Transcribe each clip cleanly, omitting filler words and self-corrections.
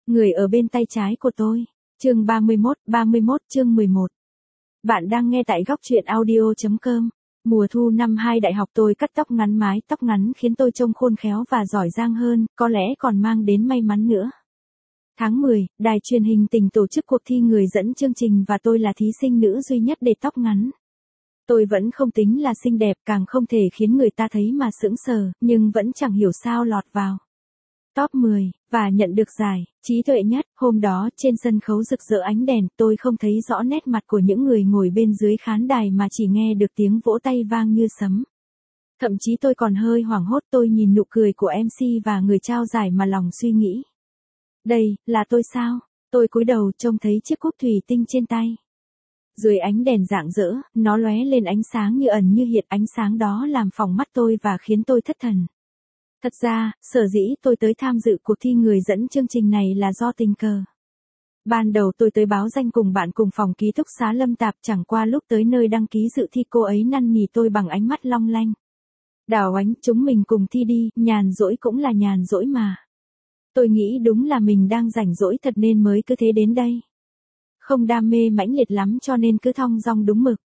Người ở bên tay trái của tôi. Chương 31 chương 11. Bạn đang nghe tại góc truyện audio.com. Mùa thu năm 2 đại học tôi cắt tóc ngắn, mái tóc ngắn khiến tôi trông khôn khéo và giỏi giang hơn, có lẽ còn mang đến may mắn nữa. Tháng 10, đài truyền hình tỉnh tổ chức cuộc thi người dẫn chương trình và tôi là thí sinh nữ duy nhất để tóc ngắn. Tôi vẫn không tính là xinh đẹp, càng không thể khiến người ta thấy mà sững sờ, nhưng vẫn chẳng hiểu sao lọt vào top 10, và nhận được giải trí tuệ nhất. Hôm đó trên sân khấu rực rỡ ánh đèn, tôi không thấy rõ nét mặt của những người ngồi bên dưới khán đài mà chỉ nghe được tiếng vỗ tay vang như sấm. Thậm chí tôi còn hơi hoảng hốt, tôi nhìn nụ cười của MC và người trao giải mà lòng suy nghĩ. Đây, là tôi sao? Tôi cúi đầu trông thấy chiếc cúp thủy tinh trên tay. Dưới ánh đèn rạng rỡ, nó lóe lên ánh sáng như ẩn như hiện, ánh sáng đó làm phỏng mắt tôi và khiến tôi thất thần. Thật ra, sở dĩ tôi tới tham dự cuộc thi người dẫn chương trình này là do tình cờ. Ban đầu tôi tới báo danh cùng bạn cùng phòng ký túc xá Lâm Tạp, chẳng qua lúc tới nơi đăng ký dự thi cô ấy năn nỉ tôi bằng ánh mắt long lanh. Đào Ánh, chúng mình cùng thi đi, nhàn rỗi cũng là nhàn rỗi mà. Tôi nghĩ đúng là mình đang rảnh rỗi thật nên mới cứ thế đến đây. Không đam mê mãnh liệt lắm cho nên cứ thong dong đúng mực.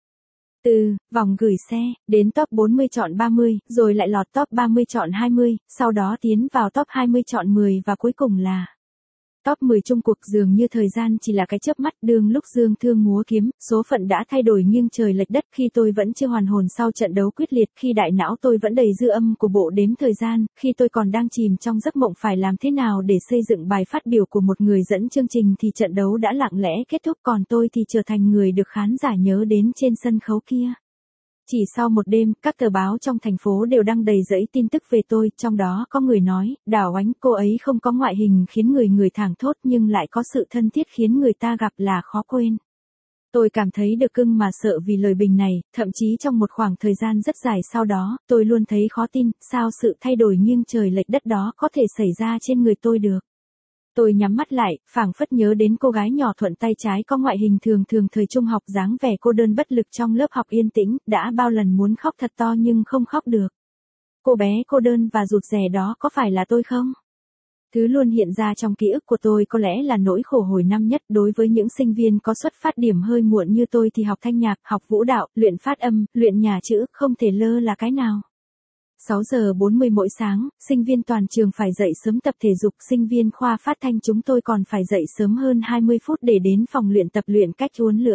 Từ vòng gửi xe, đến top 40 chọn 30, rồi lại lọt top 30 chọn 20, sau đó tiến vào top 20 chọn 10 và cuối cùng là top 10 chung cuộc. Dường như thời gian chỉ là cái chớp mắt, đương lúc dương thương múa kiếm, số phận đã thay đổi nghiêng trời lệch đất khi tôi vẫn chưa hoàn hồn sau trận đấu quyết liệt, khi đại não tôi vẫn đầy dư âm của bộ đếm thời gian, khi tôi còn đang chìm trong giấc mộng phải làm thế nào để xây dựng bài phát biểu của một người dẫn chương trình thì trận đấu đã lặng lẽ kết thúc, còn tôi thì trở thành người được khán giả nhớ đến trên sân khấu kia. Chỉ sau một đêm, các tờ báo trong thành phố đều đăng đầy rẫy tin tức về tôi, trong đó có người nói, Đào Ánh, cô ấy không có ngoại hình khiến người thảng thốt nhưng lại có sự thân thiết khiến người ta gặp là khó quên. Tôi cảm thấy được cưng mà sợ vì lời bình này, thậm chí trong một khoảng thời gian rất dài sau đó, tôi luôn thấy khó tin, sao sự thay đổi nghiêng trời lệch đất đó có thể xảy ra trên người tôi được. Tôi nhắm mắt lại, phảng phất nhớ đến cô gái nhỏ thuận tay trái có ngoại hình thường thường thời trung học, dáng vẻ cô đơn bất lực trong lớp học yên tĩnh, đã bao lần muốn khóc thật to nhưng không khóc được. Cô bé cô đơn và rụt rè đó có phải là tôi không? Thứ luôn hiện ra trong ký ức của tôi có lẽ là nỗi khổ hồi năm nhất. Đối với những sinh viên có xuất phát điểm hơi muộn như tôi thì học thanh nhạc, học vũ đạo, luyện phát âm, luyện nhà chữ không thể lơ là cái nào. 6 giờ 40 mỗi sáng, sinh viên toàn trường phải dậy sớm tập thể dục, sinh viên khoa phát thanh chúng tôi còn phải dậy sớm hơn 20 phút để đến phòng luyện tập luyện cách uốn lưỡi.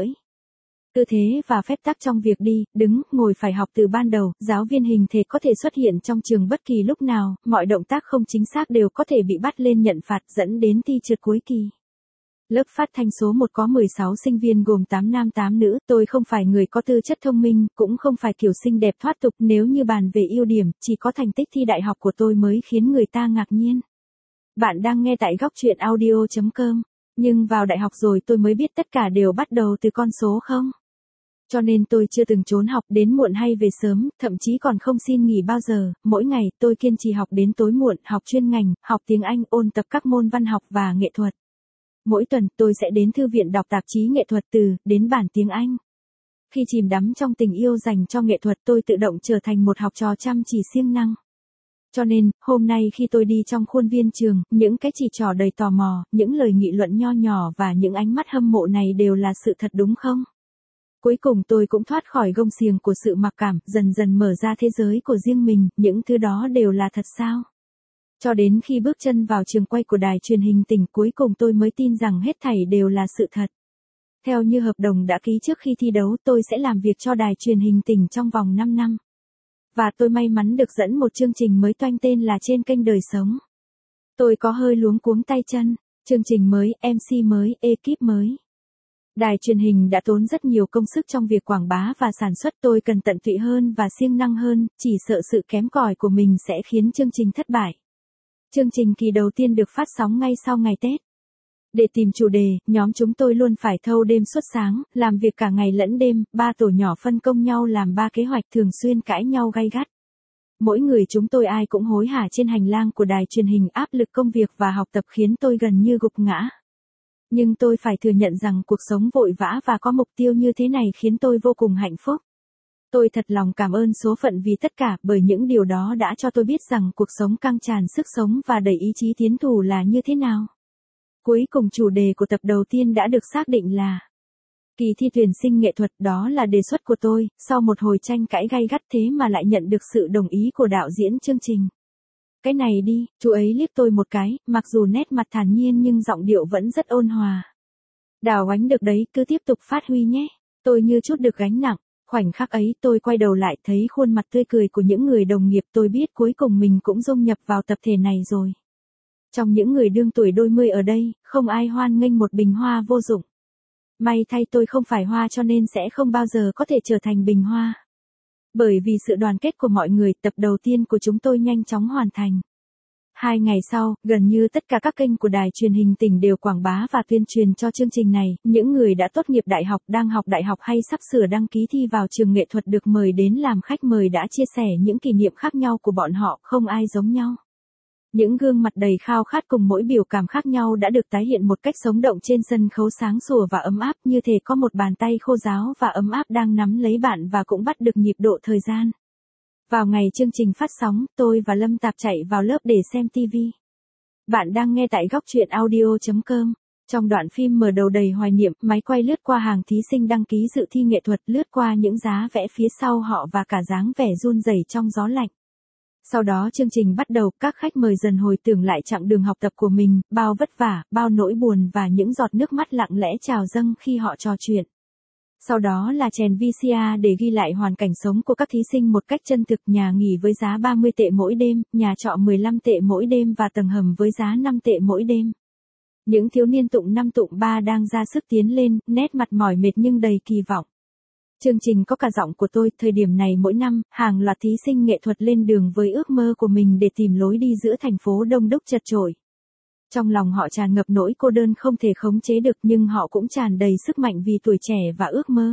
Tư thế và phép tắc trong việc đi, đứng, ngồi phải học từ ban đầu, giáo viên hình thể có thể xuất hiện trong trường bất kỳ lúc nào, mọi động tác không chính xác đều có thể bị bắt lên nhận phạt dẫn đến thi trượt cuối kỳ. Lớp phát thanh số 1 có 16 sinh viên gồm 8 nam 8 nữ, tôi không phải người có tư chất thông minh, cũng không phải kiểu xinh đẹp thoát tục, nếu như bàn về ưu điểm, chỉ có thành tích thi đại học của tôi mới khiến người ta ngạc nhiên. Bạn đang nghe tại góc truyện audio.com, nhưng vào đại học rồi tôi mới biết tất cả đều bắt đầu từ con số không. Cho nên tôi chưa từng trốn học, đến muộn hay về sớm, thậm chí còn không xin nghỉ bao giờ, mỗi ngày tôi kiên trì học đến tối muộn, học chuyên ngành, học tiếng Anh, ôn tập các môn văn học và nghệ thuật. Mỗi tuần, tôi sẽ đến thư viện đọc tạp chí nghệ thuật từ, đến bản tiếng Anh. Khi chìm đắm trong tình yêu dành cho nghệ thuật tôi tự động trở thành một học trò chăm chỉ siêng năng. Cho nên, hôm nay khi tôi đi trong khuôn viên trường, những cái chỉ trỏ đầy tò mò, những lời nghị luận nho nhỏ và những ánh mắt hâm mộ này đều là sự thật đúng không? Cuối cùng tôi cũng thoát khỏi gông xiềng của sự mặc cảm, dần dần mở ra thế giới của riêng mình, những thứ đó đều là thật sao? Cho đến khi bước chân vào trường quay của đài truyền hình tỉnh cuối cùng tôi mới tin rằng hết thảy đều là sự thật. Theo như hợp đồng đã ký trước khi thi đấu tôi sẽ làm việc cho đài truyền hình tỉnh trong vòng 5 năm. Và tôi may mắn được dẫn một chương trình mới toanh tên là Trên kênh Đời Sống. Tôi có hơi luống cuống tay chân, chương trình mới, MC mới, ekip mới. Đài truyền hình đã tốn rất nhiều công sức trong việc quảng bá và sản xuất, tôi cần tận tụy hơn và siêng năng hơn, chỉ sợ sự kém cỏi của mình sẽ khiến chương trình thất bại. Chương trình kỳ đầu tiên được phát sóng ngay sau ngày Tết. Để tìm chủ đề, nhóm chúng tôi luôn phải thâu đêm suốt sáng, làm việc cả ngày lẫn đêm, 3 tổ nhỏ phân công nhau làm 3 kế hoạch, thường xuyên cãi nhau gay gắt. Mỗi người chúng tôi ai cũng hối hả trên hành lang của đài truyền hình, áp lực công việc và học tập khiến tôi gần như gục ngã. Nhưng tôi phải thừa nhận rằng cuộc sống vội vã và có mục tiêu như thế này khiến tôi vô cùng hạnh phúc. Tôi thật lòng cảm ơn số phận vì tất cả, bởi những điều đó đã cho tôi biết rằng cuộc sống căng tràn sức sống và đầy ý chí tiến thủ là như thế nào. Cuối cùng chủ đề của tập đầu tiên đã được xác định là kỳ thi tuyển sinh nghệ thuật, đó là đề xuất của tôi, sau một hồi tranh cãi gay gắt thế mà lại nhận được sự đồng ý của đạo diễn chương trình. Cái này đi, chú ấy liếc tôi một cái, mặc dù nét mặt thản nhiên nhưng giọng điệu vẫn rất ôn hòa. Đào Oánh được đấy, cứ tiếp tục phát huy nhé. Tôi như chút được gánh nặng. Khoảnh khắc ấy tôi quay đầu lại thấy khuôn mặt tươi cười của những người đồng nghiệp, tôi biết cuối cùng mình cũng dung nhập vào tập thể này rồi. Trong những người đương tuổi đôi mươi ở đây, không ai hoan nghênh một bình hoa vô dụng. May thay tôi không phải hoa cho nên sẽ không bao giờ có thể trở thành bình hoa. Bởi vì sự đoàn kết của mọi người, tập đầu tiên của chúng tôi nhanh chóng hoàn thành. 2 ngày sau, gần như tất cả các kênh của đài truyền hình tỉnh đều quảng bá và tuyên truyền cho chương trình này. Những người đã tốt nghiệp đại học, đang học đại học hay sắp sửa đăng ký thi vào trường nghệ thuật được mời đến làm khách mời đã chia sẻ những kỷ niệm khác nhau của bọn họ, không ai giống nhau. Những gương mặt đầy khao khát cùng mỗi biểu cảm khác nhau đã được tái hiện một cách sống động trên sân khấu sáng sủa và ấm áp, như thể có một bàn tay khô ráo và ấm áp đang nắm lấy bạn và cũng bắt được nhịp độ thời gian. Vào ngày chương trình phát sóng, tôi và Lâm Tạp chạy vào lớp để xem TV. Bạn đang nghe tại góc truyện audio.com. Trong đoạn phim mở đầu đầy hoài niệm, máy quay lướt qua hàng thí sinh đăng ký dự thi nghệ thuật, lướt qua những giá vẽ phía sau họ và cả dáng vẻ run rẩy trong gió lạnh. Sau đó chương trình bắt đầu, các khách mời dần hồi tưởng lại chặng đường học tập của mình, bao vất vả, bao nỗi buồn và những giọt nước mắt lặng lẽ trào dâng khi họ trò chuyện. Sau đó là chèn VCR để ghi lại hoàn cảnh sống của các thí sinh một cách chân thực, nhà nghỉ với giá 30 tệ mỗi đêm, nhà trọ 15 tệ mỗi đêm và tầng hầm với giá 5 tệ mỗi đêm. Những thiếu niên tụng 5 tụng 3 đang ra sức tiến lên, nét mặt mỏi mệt nhưng đầy kỳ vọng. Chương trình có cả giọng của tôi, thời điểm này mỗi năm, hàng loạt thí sinh nghệ thuật lên đường với ước mơ của mình để tìm lối đi giữa thành phố đông đúc chật chội. Trong lòng họ tràn ngập nỗi cô đơn không thể khống chế được, nhưng họ cũng tràn đầy sức mạnh vì tuổi trẻ và ước mơ.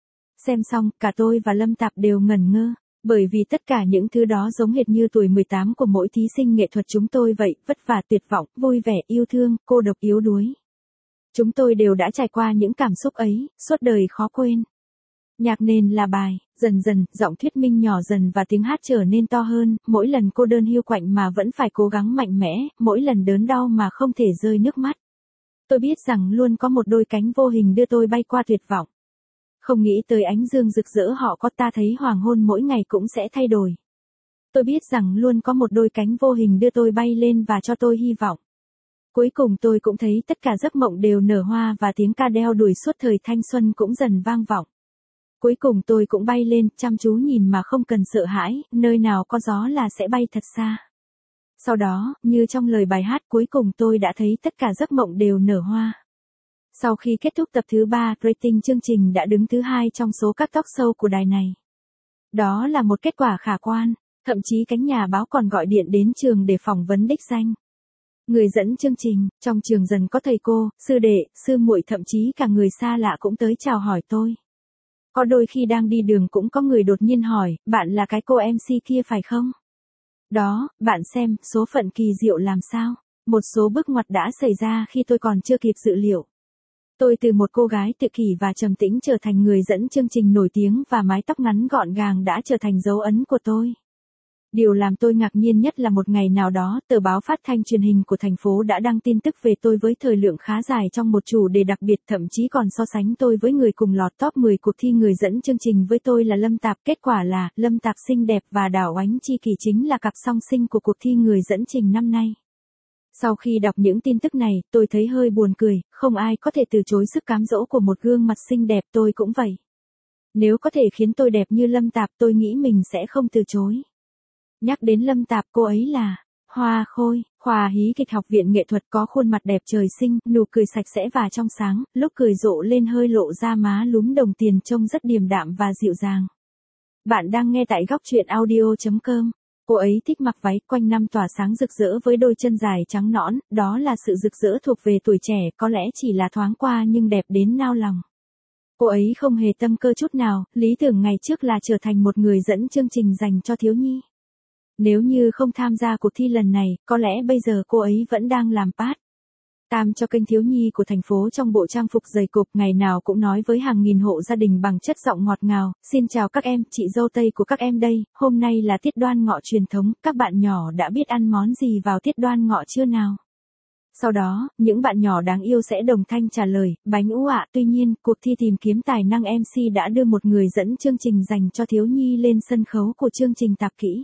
Xem xong, cả tôi và Lâm Tạp đều ngẩn ngơ, bởi vì tất cả những thứ đó giống hệt như tuổi 18 của mỗi thí sinh nghệ thuật chúng tôi vậy, vất vả, tuyệt vọng, vui vẻ, yêu thương, cô độc, yếu đuối. Chúng tôi đều đã trải qua những cảm xúc ấy, suốt đời khó quên. Nhạc nền là bài, dần dần, giọng thuyết minh nhỏ dần và tiếng hát trở nên to hơn, mỗi lần cô đơn hiu quạnh mà vẫn phải cố gắng mạnh mẽ, mỗi lần đớn đau mà không thể rơi nước mắt. Tôi biết rằng luôn có một đôi cánh vô hình đưa tôi bay qua tuyệt vọng. Không nghĩ tới ánh dương rực rỡ họ có, ta thấy hoàng hôn mỗi ngày cũng sẽ thay đổi. Tôi biết rằng luôn có một đôi cánh vô hình đưa tôi bay lên và cho tôi hy vọng. Cuối cùng tôi cũng thấy tất cả giấc mộng đều nở hoa và tiếng ca đeo đuổi suốt thời thanh xuân cũng dần vang vọng. Cuối cùng tôi cũng bay lên, chăm chú nhìn mà không cần sợ hãi, nơi nào có gió là sẽ bay thật xa. Sau đó, như trong lời bài hát, cuối cùng tôi đã thấy tất cả giấc mộng đều nở hoa. Sau khi kết thúc tập thứ 3, rating chương trình đã đứng thứ 2 trong số các talk show của đài này. Đó là một kết quả khả quan, thậm chí cánh nhà báo còn gọi điện đến trường để phỏng vấn đích danh. Người dẫn chương trình, trong trường dần có thầy cô, sư đệ, sư muội, thậm chí cả người xa lạ cũng tới chào hỏi tôi. Có đôi khi đang đi đường cũng có người đột nhiên hỏi, bạn là cái cô MC kia phải không? Đó, bạn xem, số phận kỳ diệu làm sao. Một số bước ngoặt đã xảy ra khi tôi còn chưa kịp dự liệu. Tôi từ một cô gái tự kỷ và trầm tĩnh trở thành người dẫn chương trình nổi tiếng, và mái tóc ngắn gọn gàng đã trở thành dấu ấn của tôi. Điều làm tôi ngạc nhiên nhất là một ngày nào đó, tờ báo phát thanh truyền hình của thành phố đã đăng tin tức về tôi với thời lượng khá dài trong một chủ đề đặc biệt, thậm chí còn so sánh tôi với người cùng lọt top 10 cuộc thi người dẫn chương trình với tôi là Lâm Tạp. Kết quả là, Lâm Tạp xinh đẹp và Đào Oánh tri kỷ chính là cặp song sinh của cuộc thi người dẫn trình năm nay. Sau khi đọc những tin tức này, tôi thấy hơi buồn cười, không ai có thể từ chối sức cám dỗ của một gương mặt xinh đẹp, tôi cũng vậy. Nếu có thể khiến tôi đẹp như Lâm Tạp, tôi nghĩ mình sẽ không từ chối. Nhắc đến Lâm Tạp, cô ấy là Hoa Khôi, khoa hí kịch học viện nghệ thuật, có khuôn mặt đẹp trời sinh, nụ cười sạch sẽ và trong sáng, lúc cười rộ lên hơi lộ ra má lúm đồng tiền, trông rất điềm đạm và dịu dàng. Bạn đang nghe tại góc truyện audio.com. Cô ấy thích mặc váy quanh năm tỏa sáng rực rỡ với đôi chân dài trắng nõn, đó là sự rực rỡ thuộc về tuổi trẻ, có lẽ chỉ là thoáng qua nhưng đẹp đến nao lòng. Cô ấy không hề tâm cơ chút nào, lý tưởng ngày trước là trở thành một người dẫn chương trình dành cho thiếu nhi. Nếu như không tham gia cuộc thi lần này, có lẽ bây giờ cô ấy vẫn đang làm part-time cho kênh thiếu nhi của thành phố trong bộ trang phục dày cộp, ngày nào cũng nói với hàng nghìn hộ gia đình bằng chất giọng ngọt ngào, xin chào các em, chị dâu Tây của các em đây, hôm nay là tiết đoan ngọ truyền thống, các bạn nhỏ đã biết ăn món gì vào tiết đoan ngọ chưa nào? Sau đó, những bạn nhỏ đáng yêu sẽ đồng thanh trả lời, bánh ú ạ. Tuy nhiên, cuộc thi tìm kiếm tài năng MC đã đưa một người dẫn chương trình dành cho thiếu nhi lên sân khấu của chương trình Tạp Kỹ.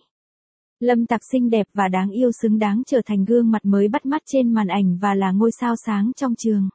Lâm Tạp xinh đẹp và đáng yêu xứng đáng trở thành gương mặt mới bắt mắt trên màn ảnh và là ngôi sao sáng trong trường.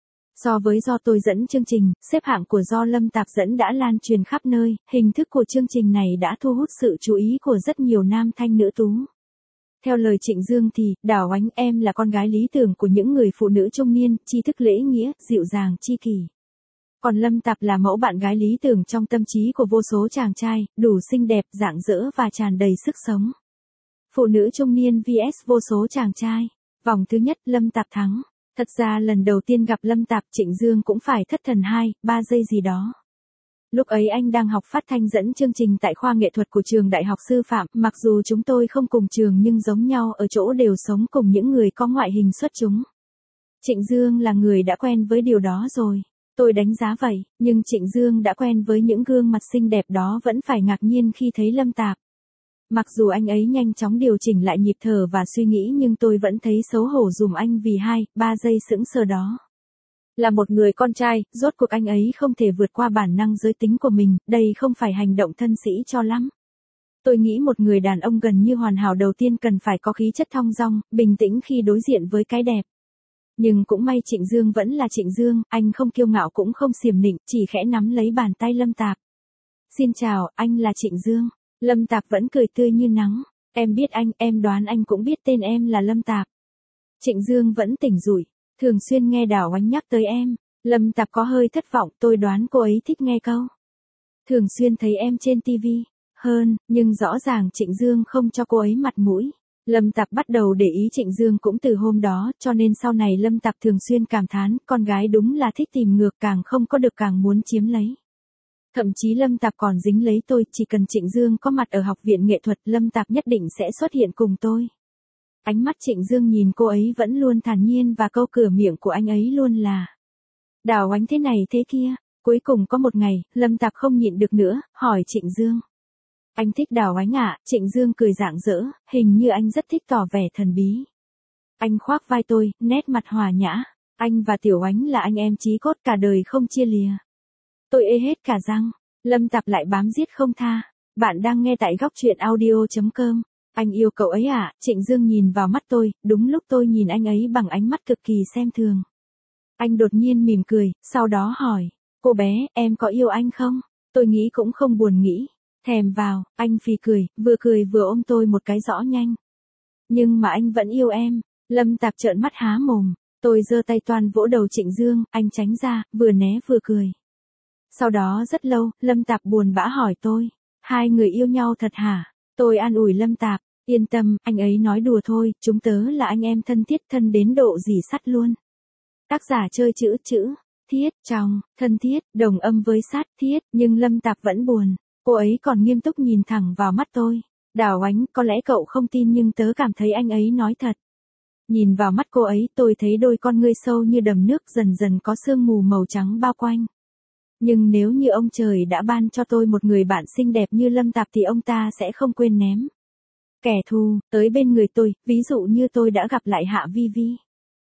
So với do tôi dẫn chương trình, xếp hạng của do Lâm Tạp dẫn đã lan truyền khắp nơi, hình thức của chương trình này đã thu hút sự chú ý của rất nhiều nam thanh nữ tú. Theo lời Trịnh Dương thì, Đào Oánh em là con gái lý tưởng của những người phụ nữ trung niên, tri thức lễ nghĩa, dịu dàng chi kỷ. Còn Lâm Tạp là mẫu bạn gái lý tưởng trong tâm trí của vô số chàng trai, đủ xinh đẹp, rạng rỡ và tràn đầy sức sống. Phụ nữ trung niên vs vô số chàng trai. Vòng thứ nhất Lâm Tạp thắng. Thật ra lần đầu tiên gặp Lâm Tạp Trịnh Dương cũng phải thất thần 2-3 giây gì đó. Lúc ấy anh đang học phát thanh dẫn chương trình tại khoa nghệ thuật của trường Đại học Sư phạm, mặc dù chúng tôi không cùng trường nhưng giống nhau ở chỗ đều sống cùng những người có ngoại hình xuất chúng. Trịnh Dương là người đã quen với điều đó rồi. Tôi đánh giá vậy, nhưng Trịnh Dương đã quen với những gương mặt xinh đẹp đó vẫn phải ngạc nhiên khi thấy Lâm Tạp. Mặc dù anh ấy nhanh chóng điều chỉnh lại nhịp thở và suy nghĩ nhưng tôi vẫn thấy xấu hổ giùm anh vì 2-3 giây sững sờ đó. Là một người con trai, rốt cuộc anh ấy không thể vượt qua bản năng giới tính của mình, đây không phải hành động thân sĩ cho lắm. Tôi nghĩ một người đàn ông gần như hoàn hảo đầu tiên cần phải có khí chất thong dong, bình tĩnh khi đối diện với cái đẹp. Nhưng cũng may Trịnh Dương vẫn là Trịnh Dương, anh không kiêu ngạo cũng không xiểm nịnh, chỉ khẽ nắm lấy bàn tay Lâm Tạp. Xin chào, anh là Trịnh Dương. Lâm Tạp vẫn cười tươi như nắng. Em biết anh, em đoán anh cũng biết tên em là Lâm Tạp. Trịnh Dương vẫn tỉnh rủi. Thường xuyên nghe Đào Oánh nhắc tới em. Lâm Tạp có hơi thất vọng, tôi đoán cô ấy thích nghe câu. Thường xuyên thấy em trên TV. Hơn, nhưng rõ ràng Trịnh Dương không cho cô ấy mặt mũi. Lâm Tạp bắt đầu để ý Trịnh Dương cũng từ hôm đó, cho nên sau này Lâm Tạp thường xuyên cảm thán, con gái đúng là thích tìm ngược, càng không có được càng muốn chiếm lấy. Thậm chí Lâm Tạp còn dính lấy tôi, chỉ cần Trịnh Dương có mặt ở học viện nghệ thuật, Lâm Tạp nhất định sẽ xuất hiện cùng tôi. Ánh mắt Trịnh Dương nhìn cô ấy vẫn luôn thản nhiên và câu cửa miệng của anh ấy luôn là Đào Oánh thế này thế kia. Cuối cùng có một ngày, Lâm Tạp không nhịn được nữa, hỏi Trịnh Dương. Anh thích Đào Oánh ạ? Trịnh Dương cười rạng rỡ, hình như anh rất thích tỏ vẻ thần bí. Anh khoác vai tôi, nét mặt hòa nhã. Anh và Tiểu Oánh là anh em chí cốt cả đời không chia lìa. Tôi ê hết cả răng. Lâm Tạp lại bám giết không tha. Bạn đang nghe tại góc truyện audio.com. Anh yêu cậu ấy à? Trịnh Dương nhìn vào mắt tôi, đúng lúc tôi nhìn anh ấy bằng ánh mắt cực kỳ xem thường. Anh đột nhiên mỉm cười, sau đó hỏi, cô bé, em có yêu anh không? Tôi nghĩ cũng không buồn nghĩ. Thèm vào, anh phì cười vừa ôm tôi một cái rõ nhanh. Nhưng mà anh vẫn yêu em. Lâm Tạp trợn mắt há mồm. Tôi giơ tay toan vỗ đầu Trịnh Dương, anh tránh ra, vừa né vừa cười. Sau đó rất lâu, Lâm Tạp buồn bã hỏi tôi, hai người yêu nhau thật hả? Tôi an ủi Lâm Tạp, yên tâm, anh ấy nói đùa thôi, chúng tớ là anh em thân thiết, thân đến độ dì sắt luôn. Tác giả chơi chữ, thiết, trong, thân thiết, đồng âm với sát, thiết, nhưng Lâm Tạp vẫn buồn. Cô ấy còn nghiêm túc nhìn thẳng vào mắt tôi. Đào Oánh, có lẽ cậu không tin nhưng tớ cảm thấy anh ấy nói thật. Nhìn vào mắt cô ấy, tôi thấy đôi con ngươi sâu như đầm nước dần dần có sương mù màu trắng bao quanh. Nhưng nếu như ông trời đã ban cho tôi một người bạn xinh đẹp như Lâm Tạp thì ông ta sẽ không quên ném kẻ thù tới bên người tôi, ví dụ như tôi đã gặp lại Hạ Vi Vi.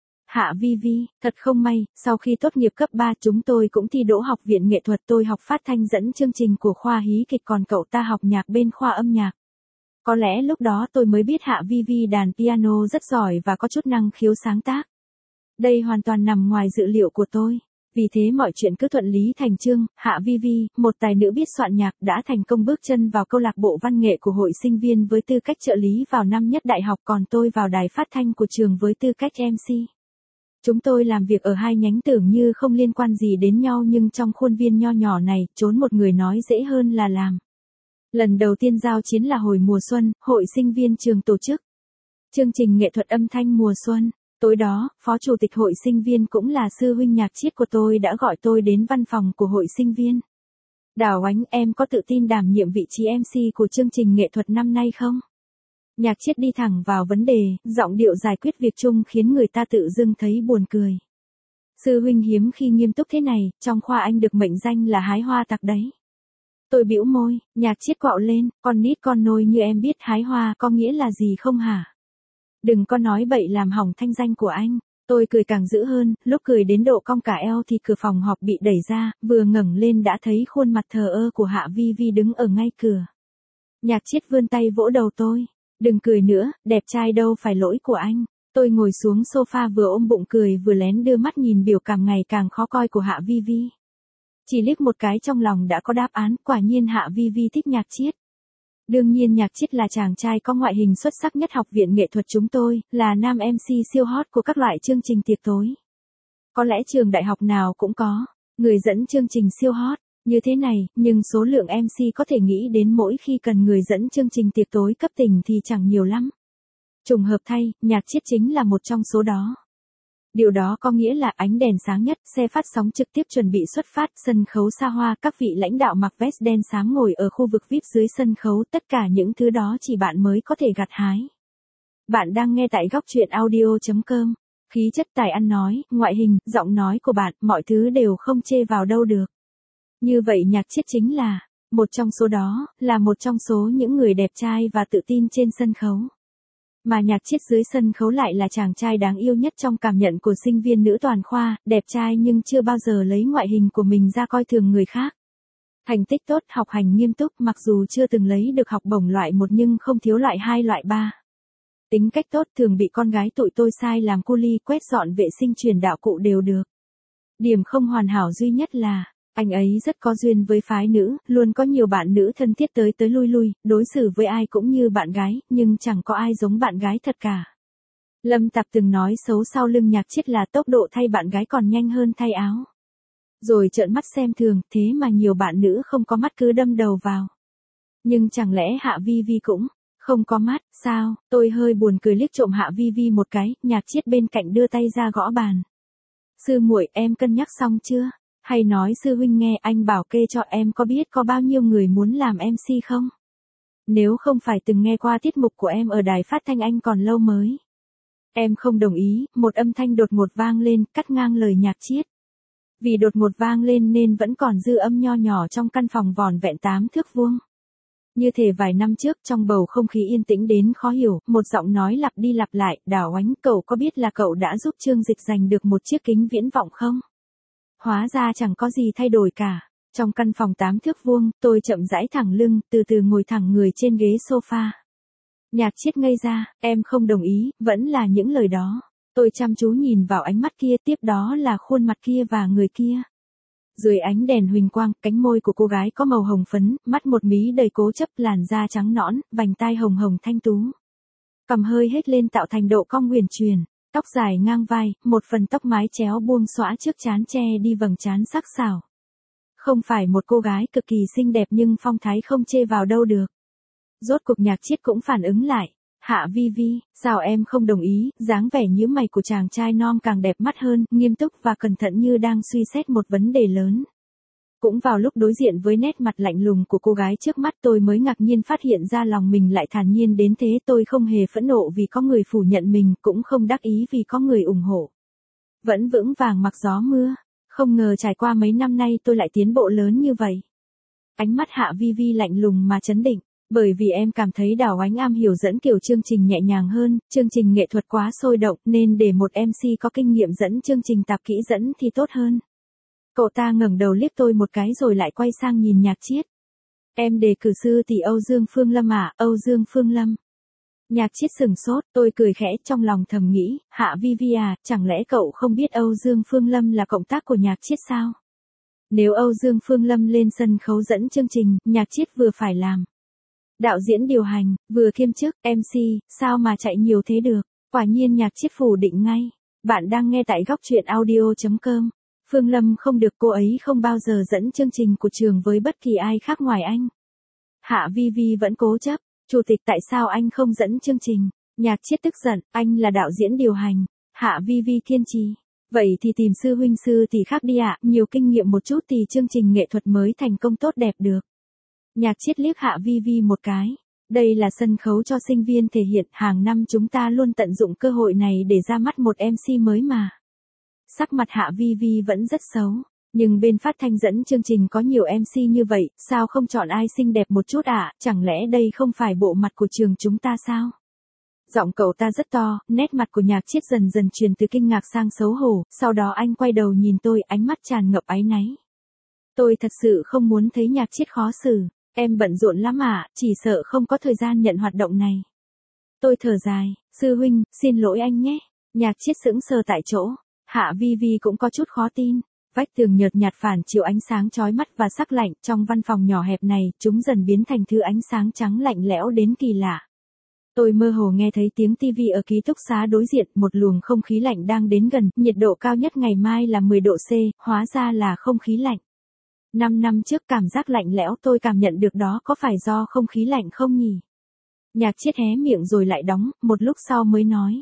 Hạ Vi Vi, thật không may, sau khi tốt nghiệp cấp 3 chúng tôi cũng thi đỗ học viện nghệ thuật, tôi học phát thanh dẫn chương trình của khoa hí kịch còn cậu ta học nhạc bên khoa âm nhạc. Có lẽ lúc đó tôi mới biết Hạ Vi Vi đàn piano rất giỏi và có chút năng khiếu sáng tác. Đây hoàn toàn nằm ngoài dự liệu của tôi. Vì thế mọi chuyện cứ thuận lý thành chương, Hạ Vi Vi, một tài nữ biết soạn nhạc, đã thành công bước chân vào câu lạc bộ văn nghệ của hội sinh viên với tư cách trợ lý vào năm nhất đại học, còn tôi vào đài phát thanh của trường với tư cách MC. Chúng tôi làm việc ở hai nhánh tưởng như không liên quan gì đến nhau nhưng trong khuôn viên nho nhỏ này, trốn một người nói dễ hơn là làm. Lần đầu tiên giao chiến là hồi mùa xuân, hội sinh viên trường tổ chức chương trình nghệ thuật âm thanh mùa xuân. Tối đó, phó chủ tịch hội sinh viên cũng là sư huynh Nhạc Chiết của tôi đã gọi tôi đến văn phòng của hội sinh viên. Đào Oánh, em có tự tin đảm nhiệm vị trí MC của chương trình nghệ thuật năm nay không? Nhạc Chiết đi thẳng vào vấn đề, giọng điệu giải quyết việc chung khiến người ta tự dưng thấy buồn cười. Sư huynh hiếm khi nghiêm túc thế này, trong khoa anh được mệnh danh là hái hoa tặc đấy. Tôi bĩu môi, Nhạc Chiết quạo lên, con nít con nôi như em biết hái hoa có nghĩa là gì không hả? Đừng có nói bậy làm hỏng thanh danh của anh. Tôi cười càng dữ hơn, lúc cười đến độ cong cả eo thì cửa phòng họp bị đẩy ra, vừa ngẩng lên đã thấy khuôn mặt thờ ơ của Hạ Vi Vi đứng ở ngay cửa. Nhạc Chiết vươn tay vỗ đầu tôi. Đừng cười nữa, đẹp trai đâu phải lỗi của anh. Tôi ngồi xuống sofa vừa ôm bụng cười vừa lén đưa mắt nhìn biểu cảm ngày càng khó coi của Hạ Vi Vi. Chỉ liếc một cái trong lòng đã có đáp án, quả nhiên Hạ Vi Vi thích Nhạc Chiết. Đương nhiên Nhạc Chiết là chàng trai có ngoại hình xuất sắc nhất học viện nghệ thuật chúng tôi, là nam MC siêu hot của các loại chương trình tiệc tối. Có lẽ trường đại học nào cũng có, người dẫn chương trình siêu hot, như thế này, nhưng số lượng MC có thể nghĩ đến mỗi khi cần người dẫn chương trình tiệc tối cấp tỉnh thì chẳng nhiều lắm. Trùng hợp thay, Nhạc Chiết chính là một trong số đó. Điều đó có nghĩa là ánh đèn sáng nhất, xe phát sóng trực tiếp chuẩn bị xuất phát, sân khấu xa hoa, các vị lãnh đạo mặc vest đen xám ngồi ở khu vực VIP dưới sân khấu, tất cả những thứ đó chỉ bạn mới có thể gặt hái. Bạn đang nghe tại góc truyện audio.com. Khí chất tài ăn nói, ngoại hình, giọng nói của bạn, mọi thứ đều không chê vào đâu được. Như vậy Nhạc Chiết chính là một trong số đó, là một trong số những người đẹp trai và tự tin trên sân khấu. Mà Nhạc Chiết dưới sân khấu lại là chàng trai đáng yêu nhất trong cảm nhận của sinh viên nữ toàn khoa, đẹp trai nhưng chưa bao giờ lấy ngoại hình của mình ra coi thường người khác. Thành tích tốt, học hành nghiêm túc, mặc dù chưa từng lấy được học bổng loại 1 nhưng không thiếu loại 2 loại 3. Tính cách tốt, thường bị con gái tụi tôi sai làm cu li, quét dọn vệ sinh truyền đạo cụ đều được. Điểm không hoàn hảo duy nhất là anh ấy rất có duyên với phái nữ, luôn có nhiều bạn nữ thân thiết tới lui lui, đối xử với ai cũng như bạn gái, nhưng chẳng có ai giống bạn gái thật cả. Lâm Tặc từng nói xấu sau lưng Nhạc Chiết là tốc độ thay bạn gái còn nhanh hơn thay áo. Rồi trợn mắt xem thường, thế mà nhiều bạn nữ không có mắt cứ đâm đầu vào. Nhưng chẳng lẽ Hạ Vi Vi cũng không có mắt, sao? Tôi hơi buồn cười liếc trộm Hạ Vi Vi một cái, Nhạc Chiết bên cạnh đưa tay ra gõ bàn. Sư muội, em cân nhắc xong chưa? Hay nói sư huynh nghe, anh bảo kê cho em, có biết có bao nhiêu người muốn làm MC không? Nếu không phải từng nghe qua tiết mục của em ở đài phát thanh anh còn lâu mới. Em không đồng ý, một âm thanh đột ngột vang lên, cắt ngang lời Nhạc Chiết. Vì đột ngột vang lên nên vẫn còn dư âm nho nhỏ trong căn phòng vỏn vẹn 8 thước vuông. Như thể vài năm trước trong bầu không khí yên tĩnh đến khó hiểu, một giọng nói lặp đi lặp lại, Đào Oánh, cậu có biết là cậu đã giúp Trương Dịch giành được một chiếc kính viễn vọng không? Hóa ra chẳng có gì thay đổi cả. Trong căn phòng 8 thước vuông, tôi chậm rãi thẳng lưng, từ từ ngồi thẳng người trên ghế sofa. Nhạc Chiết ngây ra, em không đồng ý, vẫn là những lời đó. Tôi chăm chú nhìn vào ánh mắt kia, tiếp đó là khuôn mặt kia và người kia. Dưới ánh đèn huỳnh quang, cánh môi của cô gái có màu hồng phấn, mắt một mí đầy cố chấp, làn da trắng nõn, vành tai hồng hồng thanh tú. Cằm hơi hết lên tạo thành độ cong huyền truyền, tóc dài ngang vai, một phần tóc mái chéo buông xõa trước trán che đi vầng trán sắc sảo. Không phải một cô gái cực kỳ xinh đẹp nhưng phong thái không chê vào đâu được. Rốt cuộc Nhạc Chiết cũng phản ứng lại. Hạ Vi Vi, sao em không đồng ý? Dáng vẻ nhíu mày của chàng trai non càng đẹp mắt hơn, nghiêm túc và cẩn thận như đang suy xét một vấn đề lớn. Cũng vào lúc đối diện với nét mặt lạnh lùng của cô gái trước mắt, tôi mới ngạc nhiên phát hiện ra lòng mình lại thản nhiên đến thế. Tôi không hề phẫn nộ vì có người phủ nhận mình, cũng không đắc ý vì có người ủng hộ. Vẫn vững vàng mặc gió mưa. Không ngờ trải qua mấy năm nay tôi lại tiến bộ lớn như vậy. Ánh mắt Hạ Vi Vi lạnh lùng mà trấn định. Bởi vì em cảm thấy Đào Oánh am hiểu dẫn kiểu chương trình nhẹ nhàng hơn, chương trình nghệ thuật quá sôi động nên để một MC có kinh nghiệm dẫn chương trình tạp kỹ dẫn thì tốt hơn. Cậu ta ngẩng đầu liếc tôi một cái rồi lại quay sang nhìn Nhạc Chiết. Em đề cử sư tỷ Âu Dương Phương Lâm à? Âu Dương Phương Lâm. Nhạc Chiết sừng sốt, tôi cười khẽ trong lòng thầm nghĩ, Hạ Vi Vi à, chẳng lẽ cậu không biết Âu Dương Phương Lâm là cộng tác của Nhạc Chiết sao? Nếu Âu Dương Phương Lâm lên sân khấu dẫn chương trình, Nhạc Chiết vừa phải làm đạo diễn điều hành, vừa kiêm chức MC, sao mà chạy nhiều thế được? Quả nhiên Nhạc Chiết phủ định ngay. Bạn đang nghe tại góc truyện audio.com. Phương Lâm không được, cô ấy không bao giờ dẫn chương trình của trường với bất kỳ ai khác ngoài anh. Hạ Vi Vi vẫn cố chấp. Chủ tịch, tại sao anh không dẫn chương trình? Nhạc Chiết tức giận, anh là đạo diễn điều hành. Hạ Vi Vi kiên trì. Vậy thì tìm sư huynh sư tỷ khác đi ạ, nhiều kinh nghiệm một chút thì chương trình nghệ thuật mới thành công tốt đẹp được. Nhạc Chiết liếc Hạ Vi Vi một cái. Đây là sân khấu cho sinh viên thể hiện, hàng năm chúng ta luôn tận dụng cơ hội này để ra mắt một MC mới mà. Sắc mặt Hạ Vi Vi vẫn rất xấu, nhưng bên phát thanh dẫn chương trình có nhiều MC như vậy, sao không chọn ai xinh đẹp một chút ạ? Chẳng lẽ đây không phải bộ mặt của trường chúng ta sao? Giọng cậu ta rất to, nét mặt của Nhạc Chiết dần dần chuyển từ kinh ngạc sang xấu hổ, sau đó anh quay đầu nhìn tôi, ánh mắt tràn ngập áy náy. Tôi thật sự không muốn thấy Nhạc Chiết khó xử. Em bận rộn lắm ạ, chỉ sợ không có thời gian nhận hoạt động này. Tôi thở dài, sư huynh, xin lỗi anh nhé. Nhạc Chiết sững sờ tại chỗ. Hạ Vi Vi cũng có chút khó tin. Vách tường nhợt nhạt phản chiếu ánh sáng chói mắt và sắc lạnh, trong văn phòng nhỏ hẹp này, chúng dần biến thành thứ ánh sáng trắng lạnh lẽo đến kỳ lạ. Tôi mơ hồ nghe thấy tiếng tivi ở ký túc xá đối diện, một luồng không khí lạnh đang đến gần, nhiệt độ cao nhất ngày mai là 10 độ C, hóa ra là không khí lạnh. 5 năm trước cảm giác lạnh lẽo tôi cảm nhận được đó có phải do không khí lạnh không nhỉ? Nhạc Chiết hé miệng rồi lại đóng, một lúc sau mới nói.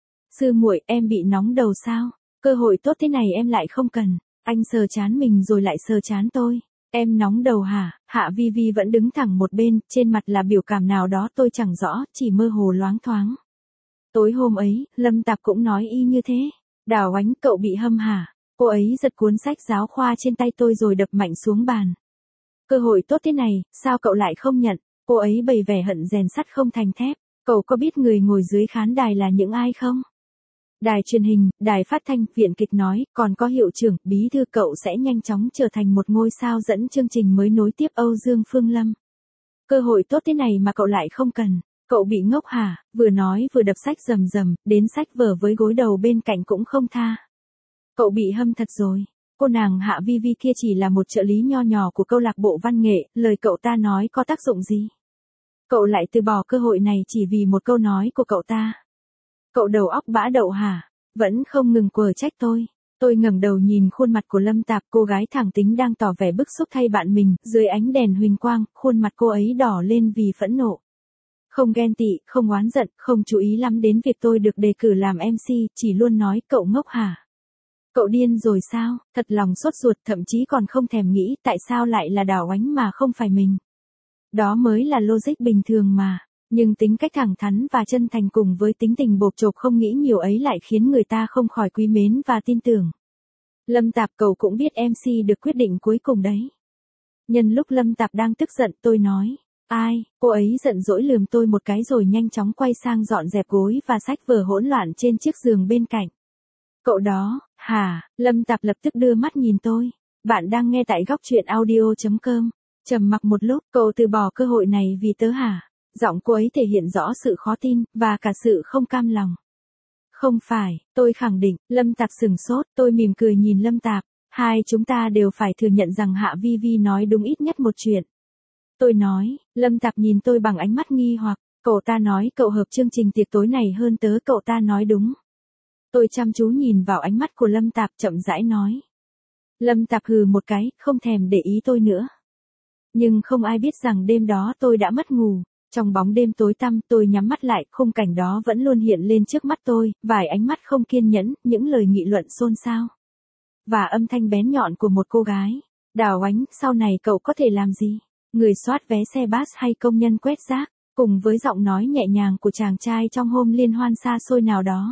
Sư muội, em bị nóng đầu sao? Cơ hội tốt thế này em lại không cần. Anh sờ trán mình rồi lại sờ trán tôi. Em nóng đầu hả? Hạ Vi Vi vẫn đứng thẳng một bên, trên mặt là biểu cảm nào đó tôi chẳng rõ, chỉ mơ hồ loáng thoáng. Tối hôm ấy, Lâm Tạp cũng nói y như thế. Đào Ánh, cậu bị hâm hả? Cô ấy giật cuốn sách giáo khoa trên tay tôi rồi đập mạnh xuống bàn. Cơ hội tốt thế này, sao cậu lại không nhận? Cô ấy bày vẻ hận rèn sắt không thành thép. Cậu có biết người ngồi dưới khán đài là những ai không? Đài truyền hình, đài phát thanh, viện kịch nói, còn có hiệu trưởng, bí thư, cậu sẽ nhanh chóng trở thành một ngôi sao dẫn chương trình mới nối tiếp Âu Dương Phương Lâm. Cơ hội tốt thế này mà cậu lại không cần. Cậu bị ngốc hả? Vừa nói vừa đập sách rầm rầm, đến sách vở với gối đầu bên cạnh cũng không tha. Cậu bị hâm thật rồi. Cô nàng Hạ Vi Vi kia chỉ là một trợ lý nho nhỏ của câu lạc bộ văn nghệ, lời cậu ta nói có tác dụng gì? Cậu lại từ bỏ cơ hội này chỉ vì một câu nói của cậu ta. Cậu đầu óc bã đậu hả? Vẫn không ngừng quở trách tôi. Tôi ngẩng đầu nhìn khuôn mặt của Lâm Tạp, cô gái thẳng tính đang tỏ vẻ bức xúc thay bạn mình, dưới ánh đèn huỳnh quang, khuôn mặt cô ấy đỏ lên vì phẫn nộ. Không ghen tị, không oán giận, không chú ý lắm đến việc tôi được đề cử làm MC, chỉ luôn nói cậu ngốc hả? Cậu điên rồi sao? Thật lòng sốt ruột, thậm chí còn không thèm nghĩ tại sao lại là Đào Ánh mà không phải mình. Đó mới là logic bình thường mà. Nhưng tính cách thẳng thắn và chân thành cùng với tính tình bộp chộp không nghĩ nhiều ấy lại khiến người ta không khỏi quý mến và tin tưởng. Lâm Tạp, cậu cũng biết MC được quyết định cuối cùng đấy. Nhân lúc Lâm Tạp đang tức giận tôi nói. Ai? Cô ấy giận dỗi lườm tôi một cái rồi nhanh chóng quay sang dọn dẹp gối và sách vở hỗn loạn trên chiếc giường bên cạnh. Cậu đó, hả? Lâm Tạp lập tức đưa mắt nhìn tôi. Bạn đang nghe tại góc truyện audio.com. Trầm mặc một lúc, cậu từ bỏ cơ hội này vì tớ hả? Giọng cô ấy thể hiện rõ sự khó tin, và cả sự không cam lòng. Không phải, tôi khẳng định. Lâm Tạp sửng sốt, tôi mỉm cười nhìn Lâm Tạp. Hai chúng ta đều phải thừa nhận rằng Hạ Vi Vi nói đúng ít nhất một chuyện. Tôi nói, Lâm Tạp nhìn tôi bằng ánh mắt nghi hoặc, cậu ta nói cậu hợp chương trình tiệc tối này hơn tớ, cậu ta nói đúng. Tôi chăm chú nhìn vào ánh mắt của Lâm Tạp chậm rãi nói. Lâm Tạp hừ một cái, không thèm để ý tôi nữa. Nhưng không ai biết rằng đêm đó tôi đã mất ngủ. Trong bóng đêm tối tăm tôi nhắm mắt lại, khung cảnh đó vẫn luôn hiện lên trước mắt tôi, vài ánh mắt không kiên nhẫn, những lời nghị luận xôn xao. Và âm thanh bén nhọn của một cô gái. Đào Ánh, sau này cậu có thể làm gì? Người soát vé xe bus hay công nhân quét rác, cùng với giọng nói nhẹ nhàng của chàng trai trong hôm liên hoan xa xôi nào đó.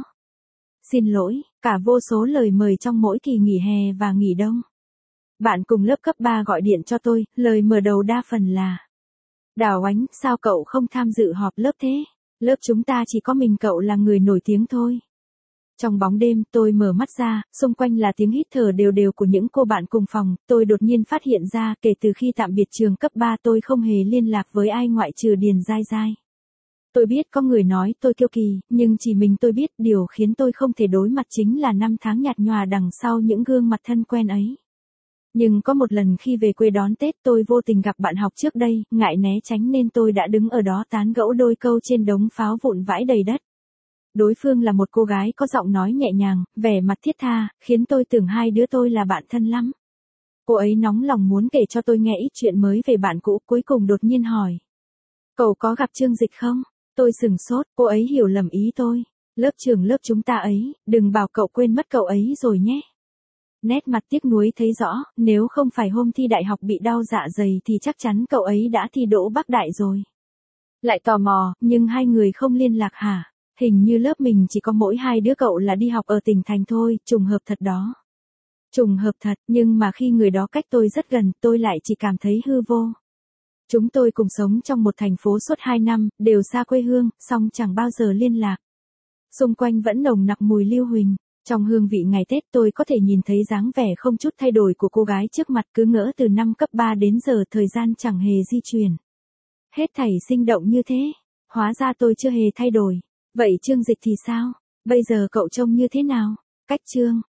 Xin lỗi, cả vô số lời mời trong mỗi kỳ nghỉ hè và nghỉ đông. Bạn cùng lớp cấp 3 gọi điện cho tôi, lời mở đầu đa phần là: Đào Ánh, sao cậu không tham dự họp lớp thế? Lớp chúng ta chỉ có mình cậu là người nổi tiếng thôi. Trong bóng đêm, tôi mở mắt ra, xung quanh là tiếng hít thở đều đều của những cô bạn cùng phòng, tôi đột nhiên phát hiện ra, kể từ khi tạm biệt trường cấp 3 tôi không hề liên lạc với ai ngoại trừ Điền Giai Giai. Tôi biết có người nói tôi kiêu kỳ, nhưng chỉ mình tôi biết điều khiến tôi không thể đối mặt chính là năm tháng nhạt nhòa đằng sau những gương mặt thân quen ấy. Nhưng có một lần khi về quê đón Tết tôi vô tình gặp bạn học trước đây, ngại né tránh nên tôi đã đứng ở đó tán gẫu đôi câu trên đống pháo vụn vãi đầy đất. Đối phương là một cô gái có giọng nói nhẹ nhàng, vẻ mặt thiết tha, khiến tôi tưởng hai đứa tôi là bạn thân lắm. Cô ấy nóng lòng muốn kể cho tôi nghe ít chuyện mới về bạn cũ, cuối cùng đột nhiên hỏi. Cậu có gặp Trương Dịch không? Tôi sửng sốt, cô ấy hiểu lầm ý tôi. Lớp trưởng lớp chúng ta ấy, đừng bảo cậu quên mất cậu ấy rồi nhé. Nét mặt tiếc nuối thấy rõ, nếu không phải hôm thi đại học bị đau dạ dày thì chắc chắn cậu ấy đã thi đỗ Bắc Đại rồi. Lại tò mò, nhưng hai người không liên lạc hả? Hình như lớp mình chỉ có mỗi hai đứa cậu là đi học ở tỉnh thành thôi, trùng hợp thật đó. Trùng hợp thật, nhưng mà khi người đó cách tôi rất gần, tôi lại chỉ cảm thấy hư vô. Chúng tôi cùng sống trong một thành phố suốt 2 năm, đều xa quê hương, song chẳng bao giờ liên lạc. Xung quanh vẫn nồng nặc mùi lưu huỳnh. Trong hương vị ngày Tết tôi có thể nhìn thấy dáng vẻ không chút thay đổi của cô gái trước mặt, cứ ngỡ từ năm cấp 3 đến giờ thời gian chẳng hề di chuyển. Hết thảy sinh động như thế. Hóa ra tôi chưa hề thay đổi. Vậy Trương Dịch thì sao? Bây giờ cậu trông như thế nào? Cách Trương.